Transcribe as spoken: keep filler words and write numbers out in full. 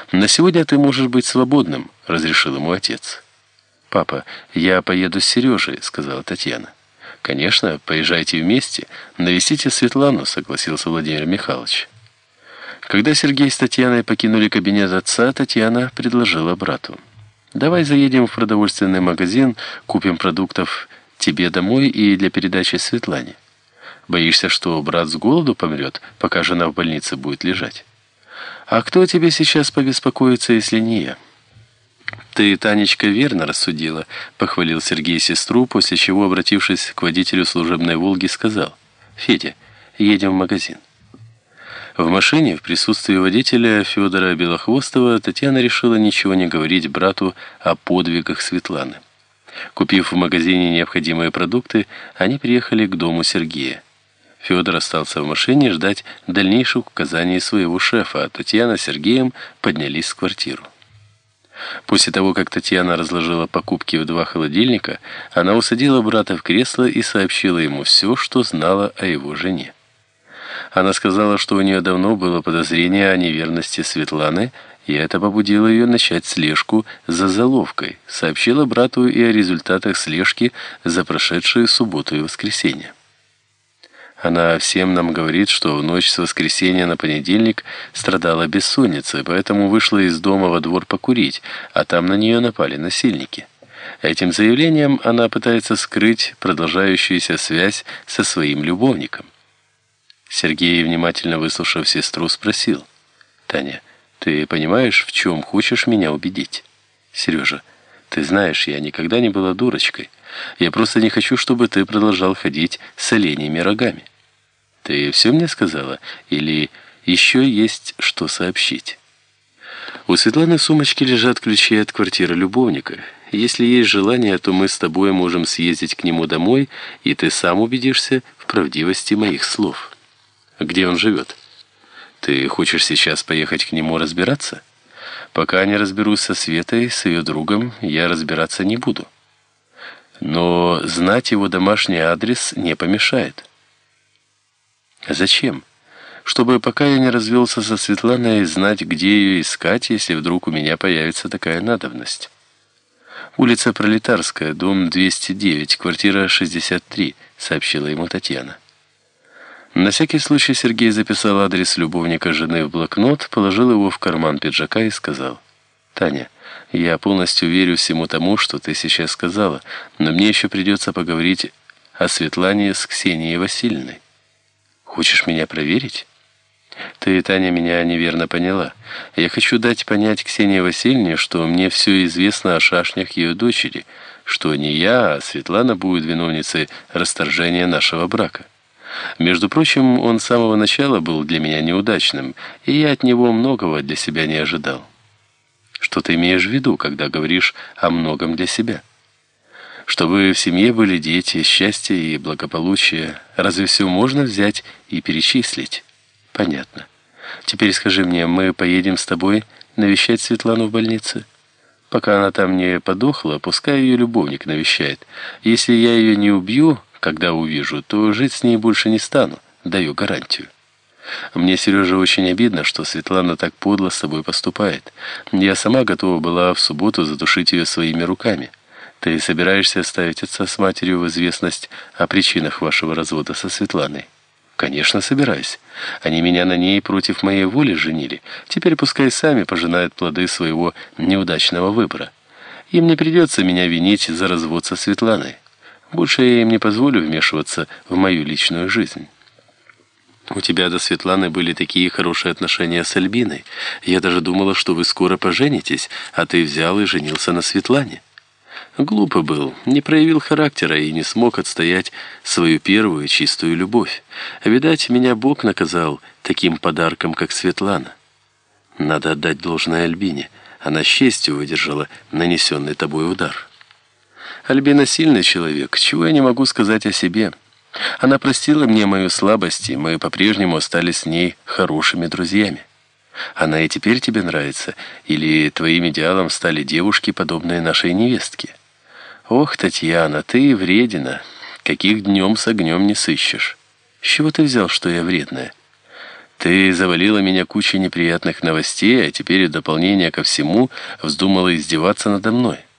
«На сегодня ты можешь быть свободным», — разрешил ему отец. «Папа, я поеду с Сережей», — сказала Татьяна. «Конечно, поезжайте вместе. Навестите Светлану», — согласился Владимир Михайлович. Когда Сергей с Татьяной покинули кабинет отца, Татьяна предложила брату: «Давай заедем в продовольственный магазин, купим продуктов тебе домой и для передачи Светлане. Боишься, что брат с голоду помрет, пока жена в больнице будет лежать? А кто тебе сейчас побеспокоится, если не я?» «Ты, Танечка, верно рассудила», — похвалил Сергей сестру, после чего, обратившись к водителю служебной «Волги», сказал: «Федя, едем в магазин». В машине, в присутствии водителя Федора Белохвостова, Татьяна решила ничего не говорить брату о подвигах Светланы. Купив в магазине необходимые продукты, они приехали к дому Сергея. Федор остался в машине ждать дальнейших указаний своего шефа, а Татьяна с Сергеем поднялись в квартиру. После того, как Татьяна разложила покупки в два холодильника, она усадила брата в кресло и сообщила ему все, что знала о его жене. Она сказала, что у нее давно было подозрение о неверности Светланы, и это побудило ее начать слежку за Заловкой, сообщила брату и о результатах слежки за прошедшие субботу и воскресенье. Она всем нам говорит, что в ночь с воскресенья на понедельник страдала бессонницей, поэтому вышла из дома во двор покурить, а там на нее напали насильники. Этим заявлением она пытается скрыть продолжающуюся связь со своим любовником. Сергей, внимательно выслушав сестру, спросил: «Таня, ты понимаешь, в чем хочешь меня убедить?» «Сережа, ты знаешь, я никогда не была дурочкой. Я просто не хочу, чтобы ты продолжал ходить с оленями рогами. Ты все мне сказала? Или еще есть что сообщить?» «У Светланы в сумочке лежат ключи от квартиры любовника. Если есть желание, то мы с тобой можем съездить к нему домой, и ты сам убедишься в правдивости моих слов». «Где он живет?» «Ты хочешь сейчас поехать к нему разбираться?» «Пока не разберусь со Светой, с ее другом, я разбираться не буду. Но знать его домашний адрес не помешает». «Зачем?» «Чтобы, пока я не развелся со Светланой, знать, где ее искать, если вдруг у меня появится такая надобность». «Улица Пролетарская, дом двести девять, квартира шестьдесят три», — сообщила ему Татьяна. На всякий случай Сергей записал адрес любовника жены в блокнот, положил его в карман пиджака и сказал: «Таня, я полностью верю всему тому, что ты сейчас сказала, но мне еще придется поговорить о Светлане с Ксенией Васильевной». «Хочешь меня проверить?» «Ты, Таня, меня неверно поняла. Я хочу дать понять Ксении Васильевне, что мне все известно о шашнях ее дочери, что не я, а Светлана будет виновницей расторжения нашего брака. Между прочим, он с самого начала был для меня неудачным, и я от него многого для себя не ожидал». «Что ты имеешь в виду, когда говоришь о многом для себя?» «Чтобы в семье были дети, счастье и благополучие. Разве все можно взять и перечислить?» «Понятно. Теперь скажи мне, мы поедем с тобой навещать Светлану в больнице? Пока она там не подохла, пускай ее любовник навещает. Если я ее не убью, когда увижу, то жить с ней больше не стану, даю гарантию. Мне, Сережа, очень обидно, что Светлана так подло с тобой поступает. Я сама готова была в субботу задушить ее своими руками. Ты собираешься ставить отца с матерью в известность о причинах вашего развода со Светланой?» «Конечно, собираюсь. Они меня на ней против моей воли женили. Теперь пускай сами пожинают плоды своего неудачного выбора. Им не придется меня винить за развод со Светланой. Больше я им не позволю вмешиваться в мою личную жизнь. У тебя до Светланы были такие хорошие отношения с Альбиной. Я даже думала, что вы скоро поженитесь, а ты взял и женился на Светлане. Глупо был, не проявил характера и не смог отстоять свою первую чистую любовь. Видать, меня Бог наказал таким подарком, как Светлана. Надо отдать должное Альбине. Она с честью выдержала нанесенный тобой удар. Альбина сильный человек, чего я не могу сказать о себе. Она простила мне мою слабость, и мы по-прежнему остались с ней хорошими друзьями. Она и теперь тебе нравится? Или твоим идеалом стали девушки, подобные нашей невестке? Ох, Татьяна, ты вредина, каких днем с огнем не сыщешь. С чего ты взял, что я вредная? Ты завалила меня кучей неприятных новостей, а теперь в дополнение ко всему вздумала издеваться надо мной.